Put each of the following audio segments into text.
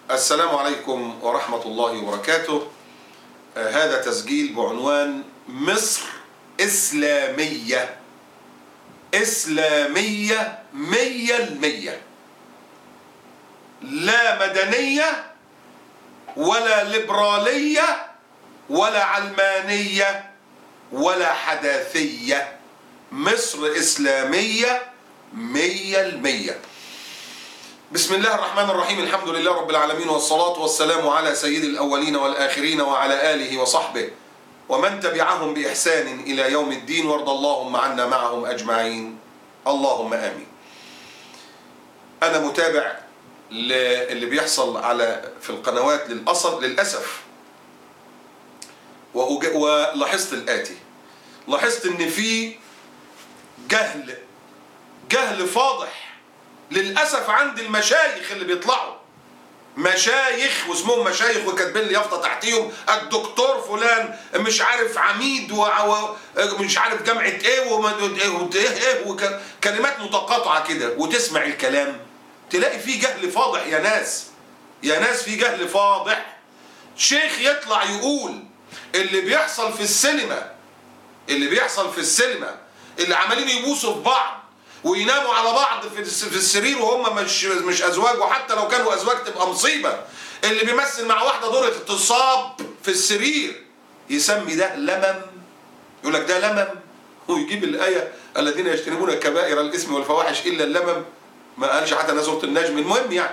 السلام عليكم ورحمة الله وبركاته. هذا تسجيل بعنوان مصر إسلامية 100%، لا مدنية ولا ليبرالية ولا علمانية ولا حداثية. مصر إسلامية 100%. بسم الله الرحمن الرحيم. الحمد لله رب العالمين، والصلاة والسلام على سيد الأولين والآخرين وعلى آله وصحبه ومن تبعهم بإحسان إلى يوم الدين، وارض اللهم عنا معهم أجمعين، اللهم آمين. أنا متابع اللي بيحصل في القنوات للأسف، ولاحظت الآتي. لاحظت إن في جهل فاضح للأسف عند المشايخ اللي بيطلعوا مشايخ واسمهم مشايخ وكاتبين لي يافطة تحتيهم الدكتور فلان مش عارف عميد ومش عارف جامعة ايه وكلمات متقاطعة كده، وتسمع الكلام تلاقي فيه جهل فاضح. يا ناس في جهل فاضح. شيخ يطلع يقول اللي بيحصل في السينما اللي عمالين يبوسوا في بعض ويناموا على بعض في السرير وهم مش ازواج، وحتى لو كانوا ازواج تبقى مصيبه. اللي بيمثل مع واحده دور اغتصاب في السرير يسمي ده لمم، يقول لك ده لمم، ويجيب الايه الذين يجتنبون كبائر الاثم والفواحش الا اللمم. ما قالش حتى انا سوره النجم. المهم يعني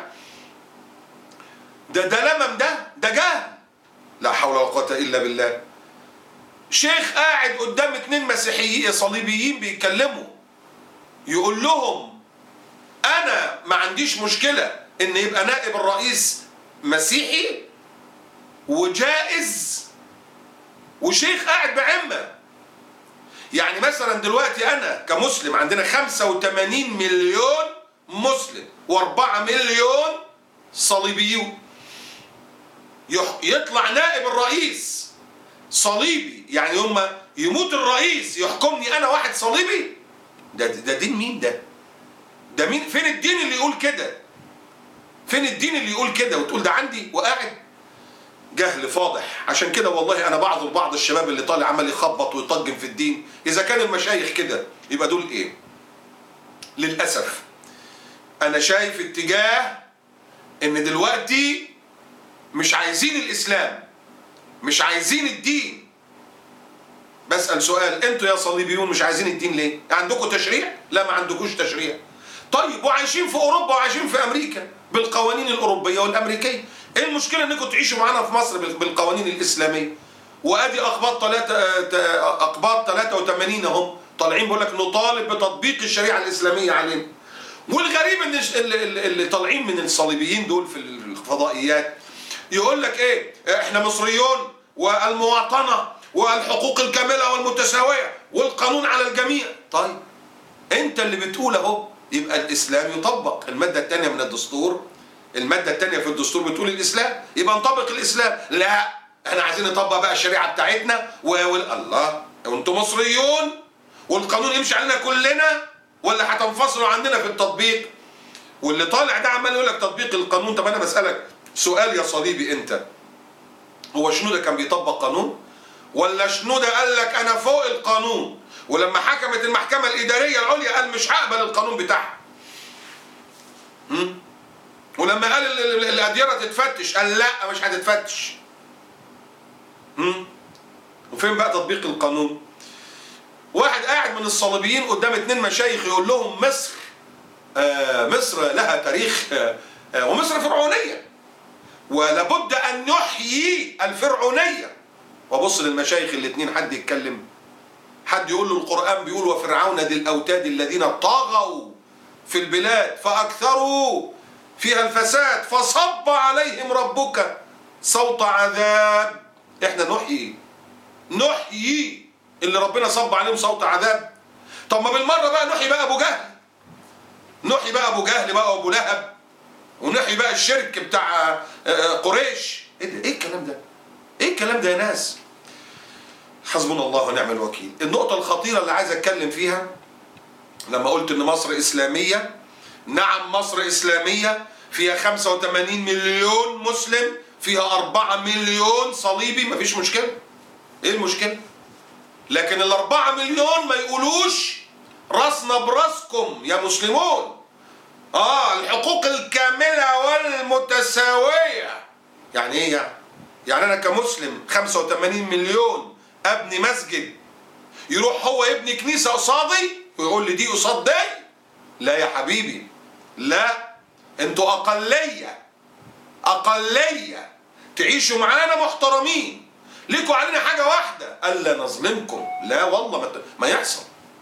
ده لمم، ده جهل. لا حول ولا قوه الا بالله. شيخ قاعد قدام 2 مسيحيين صليبيين بيتكلموا، يقول لهم أنا ما عنديش مشكلة إن يبقى نائب الرئيس مسيحي وجائز، وشيخ قاعد بعمة. يعني مثلا دلوقتي أنا كمسلم عندنا 85 مليون مسلم و4 مليون صليبيون، يطلع نائب الرئيس صليبي، يعني هما يموت الرئيس يحكمني أنا واحد صليبي؟ ده دين مين ده مين؟ فين الدين اللي يقول كده؟ وتقول ده عندي وقاعد؟ جهل فاضح. عشان كده والله انا بعذر بعض الشباب اللي طالع عمال يخبط ويطجن في الدين. اذا كان المشايخ كده يبقى دول ايه؟ للاسف انا شايف اتجاه ان دلوقتي مش عايزين الاسلام، مش عايزين الدين. بسأل سؤال، انتوا يا صليبيون مش عايزين الدين ليه؟ عندكم تشريع؟ لا ما عندكوش تشريع. طيب وعايشين في اوروبا وعايشين في امريكا بالقوانين الاوروبيه والامريكيه، ايه المشكله انكم تعيشوا معانا في مصر بالقوانين الاسلاميه؟ وادي اقباط 83 اهم طالعين بيقول لك نطالب بتطبيق الشريعه الاسلاميه علينا. والغريب ان اللي طالعين من الصليبيين دول في الفضائيات يقول لك ايه؟ احنا مصريون والمواطنه والحقوق الكاملة والمتساوية والقانون على الجميع. طيب انت اللي بتقول اهو، يبقى الاسلام يطبق. المادة الثانية من الدستور، المادة الثانية في الدستور بتقول الاسلام، يبقى نطبق الاسلام. لا احنا عايزين نطبق بقى الشريعة بتاعتنا الله. وانتم مصريون والقانون يمشي علينا كلنا ولا هتنفصلوا عندنا في التطبيق؟ واللي طالع ده عمال يقول لك تطبيق القانون. طب انا بسألك سؤال يا صليبي، انت هو شنودة كان بيطبق قانون؟ ولا شنودة قال لك انا فوق القانون، ولما حكمت المحكمة الإدارية العليا قال مش هقبل القانون بتاعها؟ ولما قال الأديرة تتفتش قال لا مش هتتفتش. وفين بقى تطبيق القانون؟ واحد قاعد من الصليبيين قدام 2 مشايخ يقول لهم مصر لها تاريخ ومصر فرعونية ولابد أن نحيي الفرعونية. وبص للمشايخ ال2، حد يتكلم؟ حد يقول له القرآن بيقول وفرعون ذي الأوتاد الذين طغوا في البلاد فأكثروا فيها الفساد فصب عليهم ربك صوت عذاب. احنا نحيي اللي ربنا صب عليهم صوت عذاب. طب ما بالمرة بقى نحيي بقى أبو جهل، نحيي بقى أبو جهل بقى وأبو لهب، ونحيي بقى الشرك بتاع قريش. ايه الكلام ده؟ ايه الكلام ده يا ناس؟ حسبنا الله ونعم الوكيل. النقطة الخطيرة اللي عايز اتكلم فيها لما قلت ان مصر اسلامية، نعم مصر اسلامية، فيها 85 مليون مسلم، فيها 4 مليون صليبي، مفيش مشكلة. ايه المشكلة؟ لكن ال4 مليون ما يقولوش راسنا براسكم يا مسلمون. الحقوق الكاملة والمتساوية. يعني ايه يعني؟ يعني انا كمسلم 85 مليون ابني مسجد، يروح هو يبني كنيسة قصادي ويقول لي دي قصاد دي؟ لا يا حبيبي، لا. انتوا اقلية تعيشوا معانا محترمين، ليكوا علينا حاجة واحدة، الا نظلمكم. لا والله ما يحصل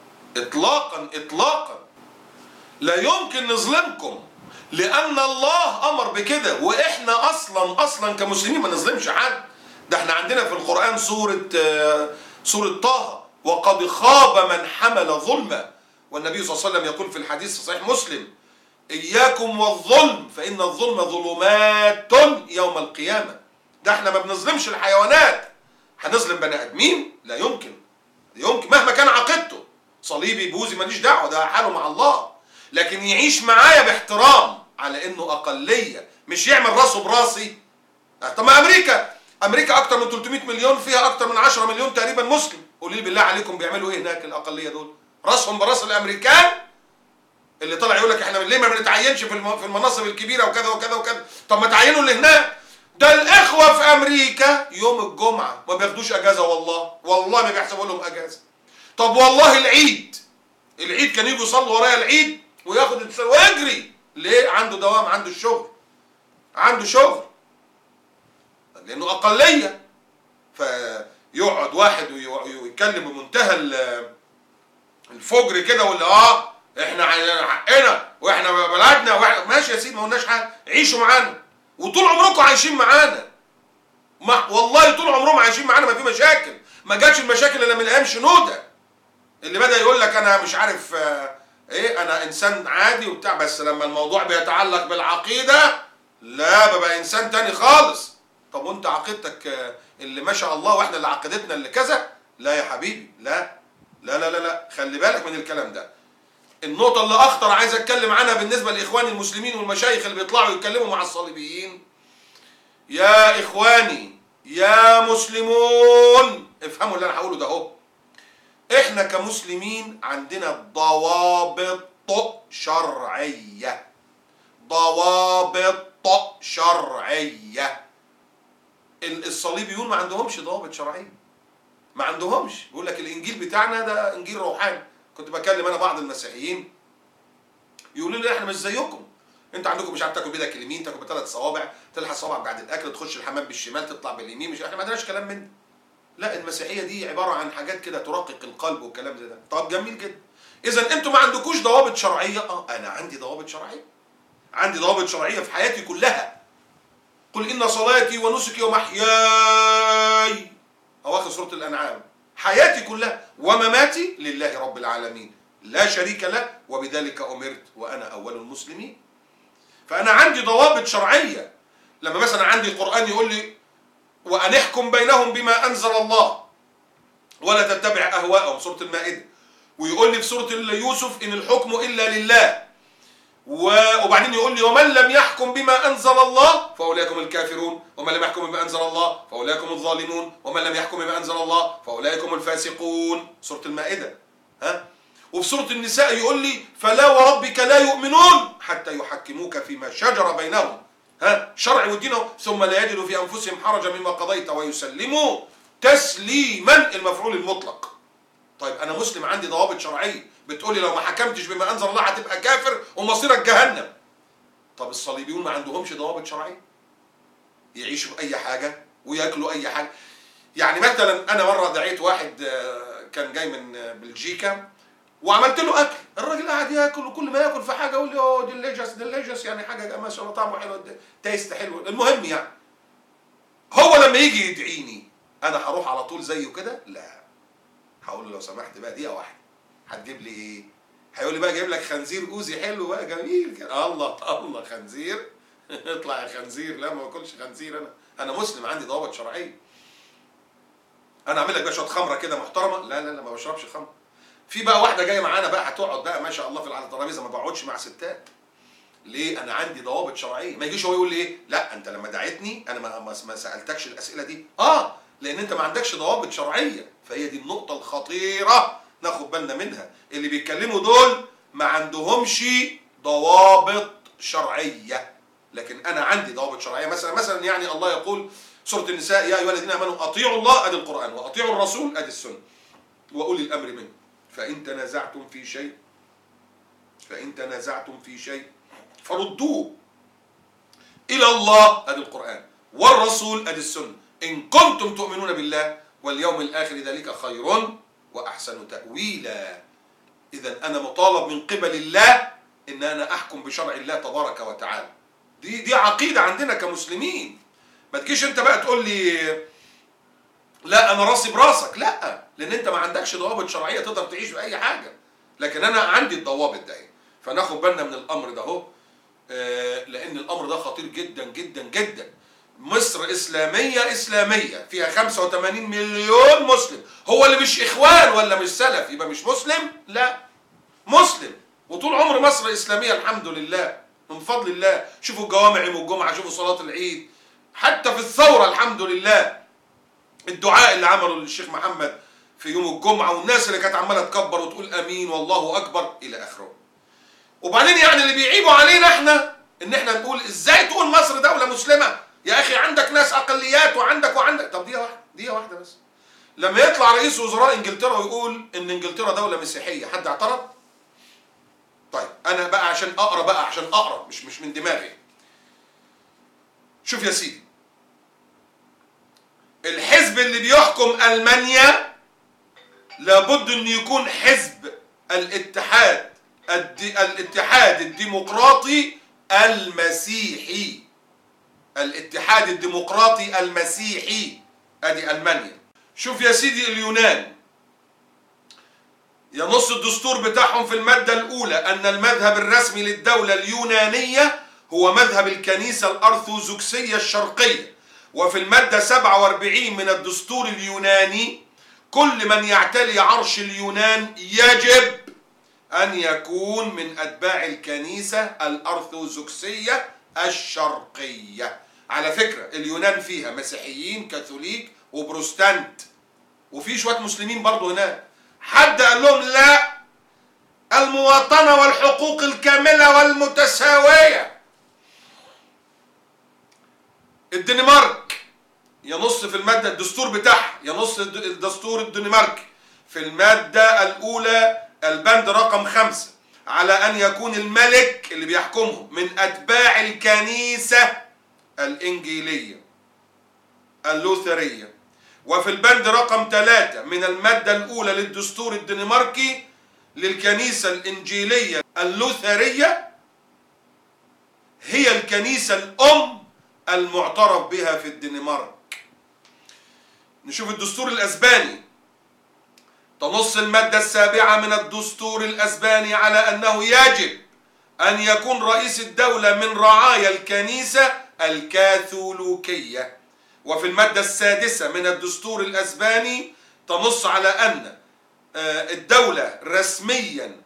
اطلاقا. لا يمكن نظلمكم، لان الله امر بكده، واحنا اصلا كمسلمين ما نظلمش حد. ده احنا عندنا في القرآن سورة طه، وقد خاب من حمل ظلما، والنبي صلى الله عليه وسلم يقول في الحديث في صحيح مسلم: إياكم والظلم فإن الظلم ظلمات يوم القيامة. ده احنا ما بنظلمش الحيوانات، هنظلم بني آدمين؟ لا يمكن مهما كان عقيدته، صليبي بوذي ماليش دعوة، ده حاله مع الله. لكن يعيش معايا باحترام على انه اقلية، مش يعمل راسه براسي. طب ما امريكا اكتر من 300 مليون، فيها اكتر من 10 مليون تقريبا مسلم. قولي لي بالله عليكم بيعملوا ايه هناك الاقلية دول؟ راسهم براس الامريكان اللي طلع يقول لك احنا ليه ما بنتعينش في المناصب الكبيرة وكذا وكذا وكذا. طب ما تعينوا اللي هناك. ده الاخوة في امريكا يوم الجمعة ما بياخدوش اجازة، والله ما بيحسبوا لهم اجازة. طب والله العيد كان يجوا يصلوا ورايا العيد وياخد ويجري. ليه؟ عنده دوام، عنده شغل لانه اقلية. فيقعد واحد ويتكلم بمنتهى الفجر كده، ولا احنا حقنا واحنا بلدنا ماشي يا سيدي، ما قلناش حاجه، عيشوا معانا وطول عمركم عايشين معانا. والله طول عمرهم عايشين معانا، ما في مشاكل. ما جاتش المشاكل الا من ايام شنوده، اللي بدا يقول لك انا مش عارف ايه، انا انسان عادي وبتاع، بس لما الموضوع بيتعلق بالعقيده لا، ببقى انسان تاني خالص. طب وانت عقيدتك اللي ما شاء الله، واحنا اللي عقيدتنا اللي كذا؟ لا يا حبيبي، لا لا لا لا لا، خلي بالك من الكلام ده. النقطة اللي أخطر عايز أتكلم عنها بالنسبة لإخواني المسلمين والمشايخ اللي بيطلعوا يتكلموا مع الصليبيين. يا إخواني يا مسلمون، افهموا اللي أنا هقوله ده أهو. إحنا كمسلمين عندنا ضوابط شرعية، الصليبيون ما عندهمش ضوابط شرعية، ما عندهمش. بيقول لك الإنجيل بتاعنا ده إنجيل روحاني. كنت بكلم انا بعض المسيحيين يقولوا لي احنا مش زيكم، انت عندكم مش عارف تاكل بايدك اليمين، تاكل بثلاث صوابع، تلحس صوابعك بعد الاكل، تخش الحمام بالشمال، تطلع باليمين، مش احنا ما عندناش كلام من ده. لا، المسيحيه دي عباره عن حاجات كده ترقق القلب والكلام زي ده. طب جميل جدا، اذا انتوا ما عندكوش ضوابط شرعيه. انا عندي ضوابط شرعيه، عندي ضوابط شرعيه في حياتي كلها. قل ان صلاتي ونسكي ومحياي، اواخر سوره الانعام، حياتي كلها ومماتي لله رب العالمين لا شريك له وبذلك أمرت وأنا أول المسلمين. فأنا عندي ضوابط شرعية. لما مثلا عندي القرآن يقول لي وأن احكم بينهم بما أنزل الله ولا تتبع أهواءهم، سورة المائدة، ويقول لي في سورة يوسف إن الحكم إلا لله، وبعدين يقول لي ومن لم يحكم بما أنزل الله فأولئك هم الكافرون، ومن لم يحكم بما أنزل الله فأولئك هم الظالمون، ومن لم يحكم بما أنزل الله فأولئك هم الفاسقون، سورة المائدة. وفي سورة النساء يقول لي فلا وربك لا يؤمنون حتى يحكموك فيما شجر بينهم، شرع ودين، ثم لا يجدوا في أنفسهم حرجا مما قضيت ويسلموا تسليما، المفعول المطلق. طيب أنا مسلم عندي ضوابط شرعية بتقولي لو ما حكمتش بما أنزل الله هتبقى كافر ومصيرك جهنم. طب الصليبيون ما عندهمش ضوابط شرعية، يعيشوا بأي حاجة ويأكلوا أي حاجة. يعني مثلا أنا مرة دعيت واحد كان جاي من بلجيكا وعملت له أكل، الراجل قاعد ياكل، وكل ما ياكل في حاجة يقول لي أوه ديليجس، يعني حاجة ما شاء الله طعمه حلو، تيست حلو. المهم يعني هو لما يجي يدعيني أنا هروح على طول زيه كده؟ لا، هقول له لو سمحت بقى دقيقة واحدة، هتجيب لي ايه؟ هيقول لي بقى جايب لك خنزير اوزي حلو بقى جميل كده. الله خنزير اطلع يا خنزير. لا، ما باكلش خنزير. انا مسلم عندي ضوابط شرعيه. انا اعمل لك بقى شويه خمره كده محترمه؟ لا لا لا، ما بشربش خمره. في بقى واحده جايه معانا بقى هتقعد بقى ما شاء الله في على الترابيزه، ما بقعدش مع ستات. ليه؟ انا عندي ضوابط شرعيه. ما يجيش هو يقول لي ايه؟ لا انت لما دعيتني انا ما سالتكش الاسئله دي. لان انت ما عندكش ضوابط شرعيه. فهي دي النقطه الخطيره ناخد بالنا منها. اللي بيتكلموا دول ما عندهمش ضوابط شرعيه، لكن انا عندي ضوابط شرعيه. مثلا يعني الله يقول سوره النساء: يا ايها الذين امنوا اطيعوا الله، ادي القران، واطيعوا الرسول، ادي السنه، واولي الامر منكم، فان تنازعتم في شيء فردوه الى الله، ادي القران، والرسول، ادي السنه، ان كنتم تؤمنون بالله واليوم الاخر ذلك خير واحسن تاويلا. اذا انا مطالب من قبل الله ان انا احكم بشرع الله تبارك وتعالى. دي عقيده عندنا كمسلمين. ما تجيش انت بقى تقول لي لا انا راسي براسك، لا، لان انت ما عندكش ضوابط شرعيه تقدر تعيش باي حاجه، لكن انا عندي الضوابط ده. فناخد بالنا من الامر ده اهو، لان الامر ده خطير جدا جدا جدا. مصر اسلاميه فيها 85 مليون مسلم. هو اللي مش اخوان ولا مش سلف يبقى مش مسلم؟ لا، مسلم. وطول عمر مصر اسلاميه الحمد لله من فضل الله. شوفوا الجوامع يوم الجمعه، شوفوا صلاه العيد، حتى في الثوره الحمد لله الدعاء اللي عمله للشيخ محمد في يوم الجمعه، والناس اللي كانت عماله تكبر وتقول امين والله اكبر الى اخره. وبعدين يعني اللي بيعيبوا علينا احنا ان احنا نقول ازاي تقول مصر دوله مسلمه؟ يا اخي عندك ناس اقليات وعندك. طب دقيقه واحده بس. لما يطلع رئيس وزراء انجلترا ويقول ان انجلترا دوله مسيحيه، حد اعترض؟ طيب انا بقى عشان اقرا مش من دماغي. شوف يا سيدي، الحزب اللي بيحكم المانيا لابد ان يكون حزب الاتحاد الديمقراطي المسيحي. الاتحاد الديمقراطي المسيحي، ادي المانيا. شوف يا سيدي اليونان، ينص الدستور بتاعهم في المادة الأولى أن المذهب الرسمي للدولة اليونانية هو مذهب الكنيسة الأرثوذكسية الشرقية. وفي المادة 47 من الدستور اليوناني: كل من يعتلي عرش اليونان يجب أن يكون من أتباع الكنيسة الأرثوذكسية الشرقية. على فكرة اليونان فيها مسيحيين كاثوليك وبروستانت، وفي شوية مسلمين برضو هناك. حد قال لهم لا، المواطنة والحقوق الكاملة والمتساوية. الدنمارك ينص في المادة الدستور بتاعها، ينص الدستور الدنماركي في المادة الأولى البند رقم 5 على أن يكون الملك اللي بيحكمهم من أتباع الكنيسة الإنجيلية اللوثرية. وفي البند رقم 3 من المادة الأولى للدستور الدنماركي للكنيسة الإنجيلية اللوثرية هي الكنيسة الأم المعترف بها في الدنمارك. نشوف الدستور الأسباني، تنص المادة 7 من الدستور الأسباني على أنه يجب أن يكون رئيس الدولة من رعايا الكنيسة الكاثوليكية. وفي المادة 6 من الدستور الأسباني تنص على أن الدولة رسميا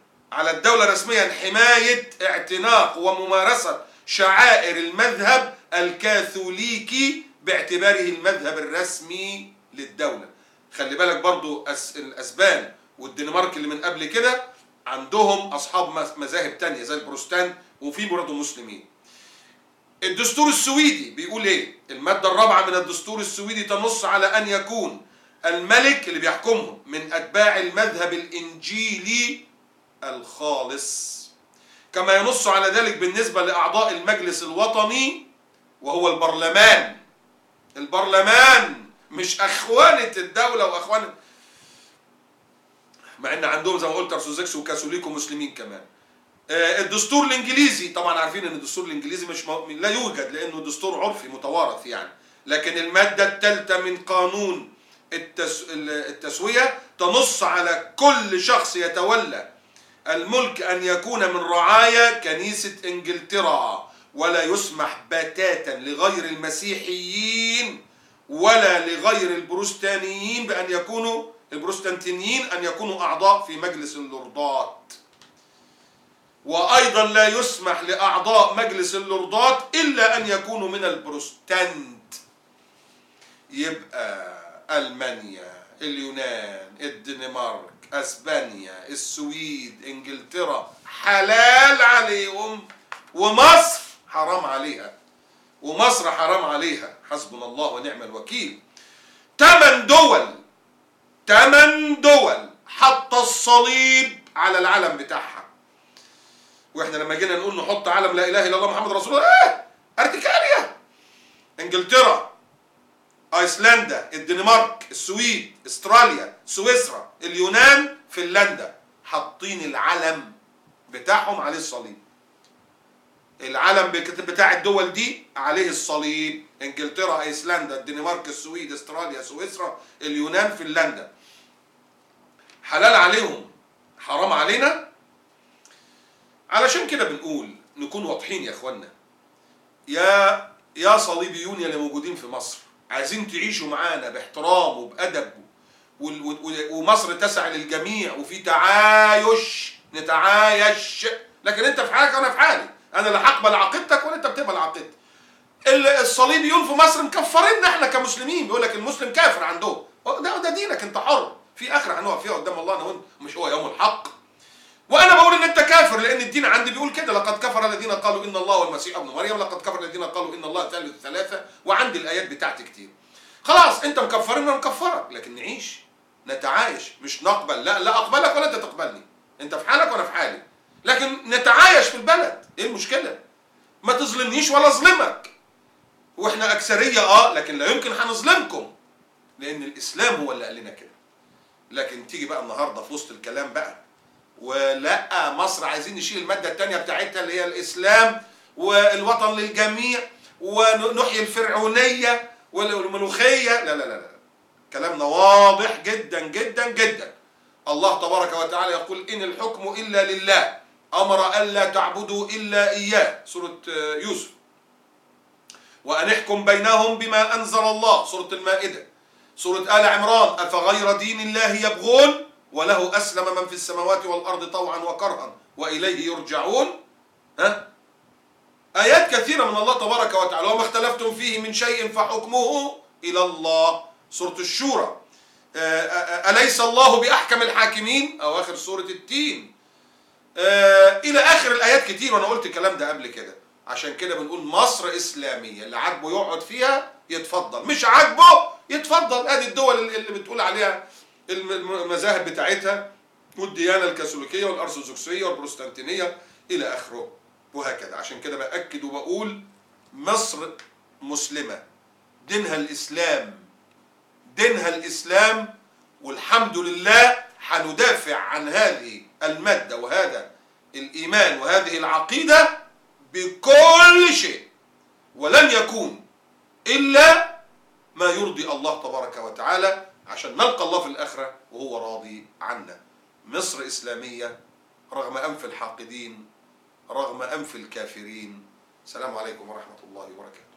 حماية اعتناق وممارسة شعائر المذهب الكاثوليكي باعتباره المذهب الرسمي للدولة. خلي بالك برضو الأسبان والدنمارك اللي من قبل كده عندهم أصحاب مذاهب تانية زي البروستان، وفي برضو مسلمين. الدستور السويدي بيقول ايه؟ المادة 4 من الدستور السويدي تنص على أن يكون الملك اللي بيحكمهم من أتباع المذهب الإنجيلي الخالص، كما ينص على ذلك بالنسبة لأعضاء المجلس الوطني وهو البرلمان مش أخوانة الدولة وأخوانة، مع أن عندهم زي ما قلت أرثوذكس وكاثوليك ومسلمين كمان. الدستور الإنجليزي طبعا عارفين أن الدستور الإنجليزي لا يوجد لأنه دستور عرفي متوارث يعني، لكن المادة 3 من قانون التسوية تنص على كل شخص يتولى الملك أن يكون من رعايا كنيسة إنجلترا، ولا يسمح بتاتا لغير المسيحيين ولا لغير البروستانيين بأن يكونوا أعضاء في مجلس اللوردات. وأيضا لا يسمح لأعضاء مجلس اللوردات إلا أن يكونوا من البروتستانت. يبقى ألمانيا، اليونان، الدنمارك، أسبانيا، السويد، إنجلترا حلال عليهم، ومصر حرام عليها، ومصر حرام عليها. حسبنا الله ونعم الوكيل. 8 دول حط الصليب على العلم بتاعها. واحنا لما جينا نقول نحط علم لا اله الا الله محمد رسول الله، ارتكاليا، انجلترا، ايسلندا، الدنمارك، السويد، استراليا، سويسرا، اليونان، فنلندا، حاطين العلم بتاعهم عليه الصليب. العلم بتاع الدول دي عليه الصليب. انجلترا، ايسلندا، الدنمارك، السويد، استراليا، سويسرا، اليونان، فنلندا. حلال عليهم، حرام علينا. علشان كده بنقول نكون واضحين يا اخوانا. يا صليبيون يا اللي موجودين في مصر، عايزين تعيشوا معانا باحترام وبأدب، ومصر تسع للجميع وفي تعايش، نتعايش. لكن انت في حالك وانا في حالي، انا لا هقبل عقيدتك ولا انت بتقبل عقيدتي. الصليبيون في مصر مكفريننا احنا كمسلمين، بيقول لك المسلم كافر عندهم. ده دينك، انت حر، في اخره هنقف فيها قدام الله انا وانت، مش هو يوم الحق. وانا بقول ان انت كافر لان الدين عندي بيقول كده: لقد كفر الذين قالوا ان الله والمسيح ابن مريم، لقد كفر الذين قالوا ان الله ثالث ثلاثه، وعندي الايات بتاعتي كتير. خلاص انت مكفرنا نكفرك، لكن نعيش نتعايش، مش نقبل. لا اقبلك ولا انت تقبلني، انت في حالك وانا في حالي، لكن نتعايش في البلد. ايه المشكله؟ ما تظلمنيش ولا اظلمك، واحنا اكثريه لكن لا يمكن هنظلمكم، لان الاسلام هو اللي قال لنا كده. لكن تيجي بقى النهارده في وسط الكلام بقى، ولا مصر عايزين نشيل الماده الثانيه بتاعتها اللي هي الاسلام والوطن للجميع ونحيي الفرعونيه والملوخيه. لا لا لا لا، كلامنا واضح جدا جدا جدا. الله تبارك وتعالى يقول: إن الحكم إلا لله، أمر ألا تعبدوا إلا إياه، سورة يوسف. وأن احكم بينهم بما أنزل الله، سورة المائدة. سورة آل عمران: أفغير دين الله يبغون وله أسلم من في السماوات والأرض طوعا وكرها وإليه يرجعون. آيات كثيرة من الله تبارك وتعالى. وما اختلفتم فيه من شيء فحكمه إلى الله، سورة الشورى. أليس الله بأحكم الحاكمين، أو آخر سورة التين. إلى آخر الآيات كتير، وأنا قلت الكلام ده قبل كده. عشان كده بنقول مصر إسلامية، اللي عاجبه يقعد فيها يتفضل، مش عاجبه يتفضل. ادي الدول اللي بتقول عليها المذاهب بتاعتها، والديانة الكاثوليكية والأرثوذكسية والبروتستانتينية إلى آخره، وهكذا. عشان كده بأكد وبقول مصر مسلمة، دينها الإسلام، دينها الإسلام، والحمد لله هندافع عن هذه المادة وهذا الإيمان وهذه العقيدة بكل شيء، ولن يكون إلا ما يرضي الله تبارك وتعالى، عشان نلقى الله في الآخرة وهو راضي عنا. مصر إسلامية رغم أنف الحاقدين، رغم أنف الكافرين. السلام عليكم ورحمة الله وبركاته.